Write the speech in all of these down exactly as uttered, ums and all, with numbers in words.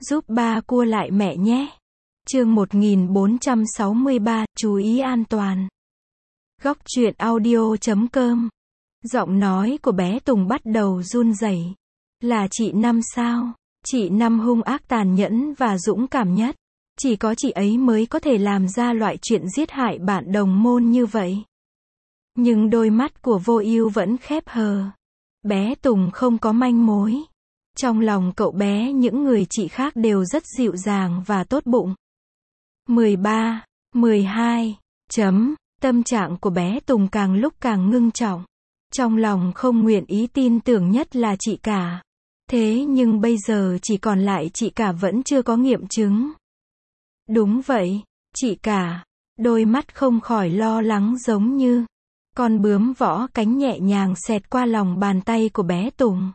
Giúp ba cua lại mẹ nhé. Chương một nghìn bốn trăm sáu mươi ba, chú ý an toàn. Góc truyện audio chấm com. Giọng nói của bé Tùng bắt đầu run rẩy. Là chị Năm sao? Chị Năm hung ác tàn nhẫn và dũng cảm nhất. Chỉ có chị ấy mới có thể làm ra loại chuyện giết hại bạn đồng môn như vậy. Nhưng đôi mắt của Vô Ưu vẫn khép hờ. Bé Tùng không có manh mối. Trong lòng cậu bé những người chị khác đều rất dịu dàng và tốt bụng. mười ba, mười hai, chấm, tâm trạng của bé Tùng càng lúc càng ngưng trọng. Trong lòng không nguyện ý tin tưởng nhất là chị cả. Thế nhưng bây giờ chỉ còn lại chị cả vẫn chưa có nghiệm chứng. Đúng vậy, chị cả. Đôi mắt không khỏi lo lắng giống như con bướm võ cánh nhẹ nhàng xẹt qua lòng bàn tay của bé Tùng.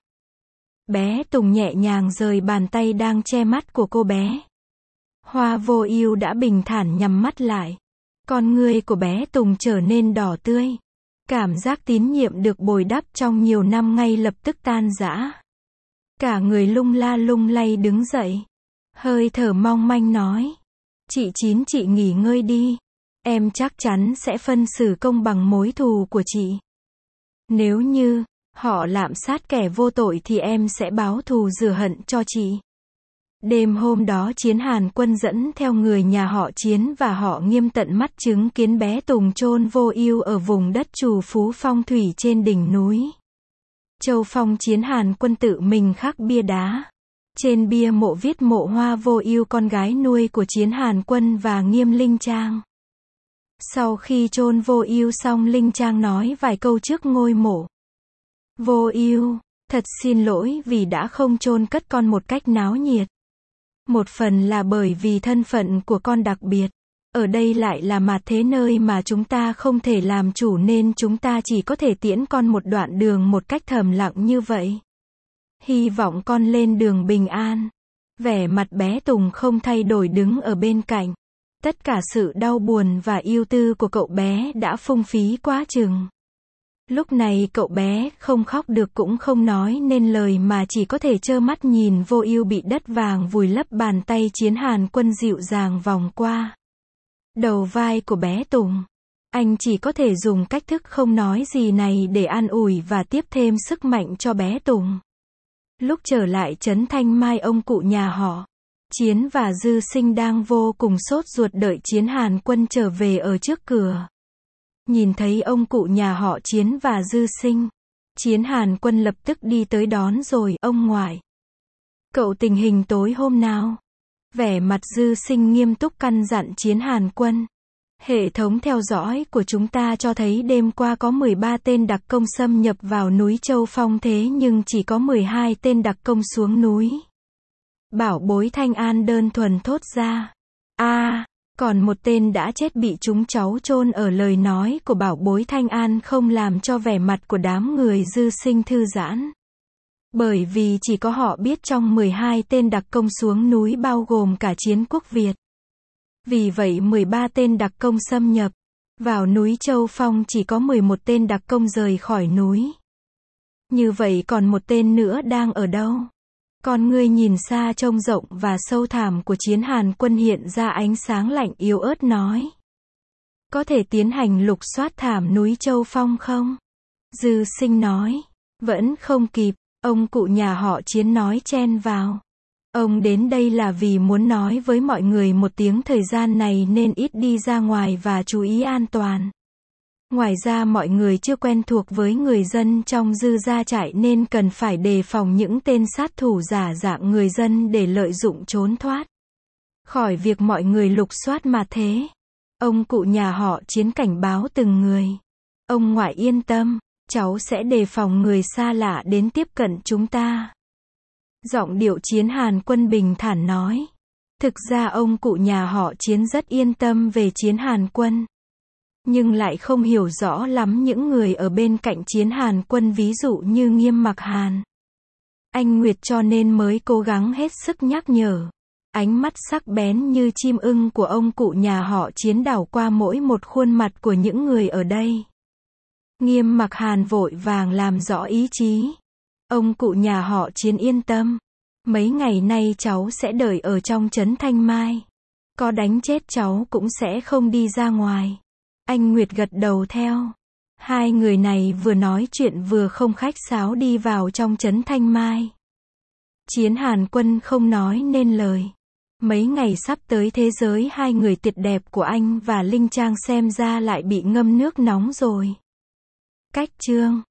Bé Tùng nhẹ nhàng rời bàn tay đang che mắt của cô bé. Hoa Vô Ưu đã bình thản nhắm mắt lại. Con ngươi của bé Tùng trở nên đỏ tươi. Cảm giác tín nhiệm được bồi đắp trong nhiều năm ngay lập tức tan rã. Cả người lung la lung lay đứng dậy. Hơi thở mong manh nói. Chị Chín, chị nghỉ ngơi đi. Em chắc chắn sẽ phân xử công bằng mối thù của chị. Nếu như họ lạm sát kẻ vô tội thì em sẽ báo thù rửa hận cho chị. Đêm hôm đó Chiến Hàn Quân dẫn theo người nhà họ Chiến và họ Nghiêm tận mắt chứng kiến bé Tùng chôn Vô Ưu ở vùng đất trù phú phong thủy trên đỉnh núi Châu Phong. Chiến Hàn Quân tự mình khắc bia đá. Trên bia mộ viết mộ Hoa Vô Ưu, con gái nuôi của Chiến Hàn Quân và Nghiêm Linh Trang. Sau khi chôn Vô Ưu xong, Linh Trang nói vài câu trước ngôi mộ. Vô Ưu, thật xin lỗi vì đã không chôn cất con một cách náo nhiệt. Một phần là bởi vì thân phận của con đặc biệt. Ở đây lại là mặt thế, nơi mà chúng ta không thể làm chủ, nên chúng ta chỉ có thể tiễn con một đoạn đường một cách thầm lặng như vậy. Hy vọng con lên đường bình an. Vẻ mặt bé Tùng không thay đổi đứng ở bên cạnh. Tất cả sự đau buồn và ưu tư của cậu bé đã phung phí quá chừng. Lúc này cậu bé không khóc được cũng không nói nên lời mà chỉ có thể trơ mắt nhìn Vô Ưu bị đất vàng vùi lấp. Bàn tay Chiến Hàn Quân dịu dàng vòng qua đầu vai của bé Tùng. Anh chỉ có thể dùng cách thức không nói gì này để an ủi và tiếp thêm sức mạnh cho bé Tùng. Lúc trở lại trấn Thanh Mai, ông cụ nhà họ Chiến và Dư Sinh đang vô cùng sốt ruột đợi Chiến Hàn Quân trở về ở trước cửa. Nhìn thấy ông cụ nhà họ Chiến và Dư Sinh, Chiến Hàn Quân lập tức đi tới đón rồi. Ông ngoại, cậu tình hình tối hôm nào? Vẻ mặt Dư Sinh nghiêm túc căn dặn Chiến Hàn Quân. Hệ thống theo dõi của chúng ta cho thấy đêm qua có mười ba tên đặc công xâm nhập vào núi Châu Phong, thế nhưng chỉ có mười hai tên đặc công xuống núi. Bảo bối Thanh An đơn thuần thốt ra. A, à, còn một tên đã chết bị chúng cháu chôn ở. Lời nói của bảo bối Thanh An không làm cho vẻ mặt của đám người Dư Sinh thư giãn. Bởi vì chỉ có họ biết trong mười hai tên đặc công xuống núi bao gồm cả Chiến Quốc Việt. Vì vậy mười ba tên đặc công xâm nhập vào núi Châu Phong, chỉ có mười một tên đặc công rời khỏi núi. Như vậy còn một tên nữa đang ở đâu? Con ngươi nhìn xa trông rộng và sâu thẳm của Chiến Hàn Quân hiện ra ánh sáng lạnh yếu ớt nói. Có thể tiến hành lục soát thảm núi Châu Phong không? Dư Sinh nói. Vẫn không kịp, ông cụ nhà họ Chiến nói chen vào. Ông đến đây là vì muốn nói với mọi người một tiếng thời gian này nên ít đi ra ngoài và chú ý an toàn. Ngoài ra mọi người chưa quen thuộc với người dân trong Dư gia trại nên cần phải đề phòng những tên sát thủ giả dạng người dân để lợi dụng trốn thoát khỏi việc mọi người lục soát mà thế. Ông cụ nhà họ Chiến cảnh báo từng người. Ông ngoại yên tâm, cháu sẽ đề phòng người xa lạ đến tiếp cận chúng ta. Giọng điệu Chiến Hàn Quân bình thản nói. Thực ra ông cụ nhà họ Chiến rất yên tâm về Chiến Hàn Quân. Nhưng lại không hiểu rõ lắm những người ở bên cạnh Chiến Hàn Quân, ví dụ như Nghiêm Mặc Hàn, anh Nguyệt, cho nên mới cố gắng hết sức nhắc nhở. Ánh mắt sắc bén như chim ưng của ông cụ nhà họ Chiến đảo qua mỗi một khuôn mặt của những người ở đây. Nghiêm Mặc Hàn vội vàng làm rõ ý chí. Ông cụ nhà họ Chiến yên tâm. Mấy ngày nay cháu sẽ đợi ở trong trấn Thanh Mai. Có đánh chết cháu cũng sẽ không đi ra ngoài. Anh Nguyệt gật đầu theo. Hai người này vừa nói chuyện vừa không khách sáo đi vào trong trấn Thanh Mai. Chiến Hàn Quân không nói nên lời. Mấy ngày sắp tới thế giới hai người tuyệt đẹp của anh và Linh Trang xem ra lại bị ngâm nước nóng rồi. Cách chương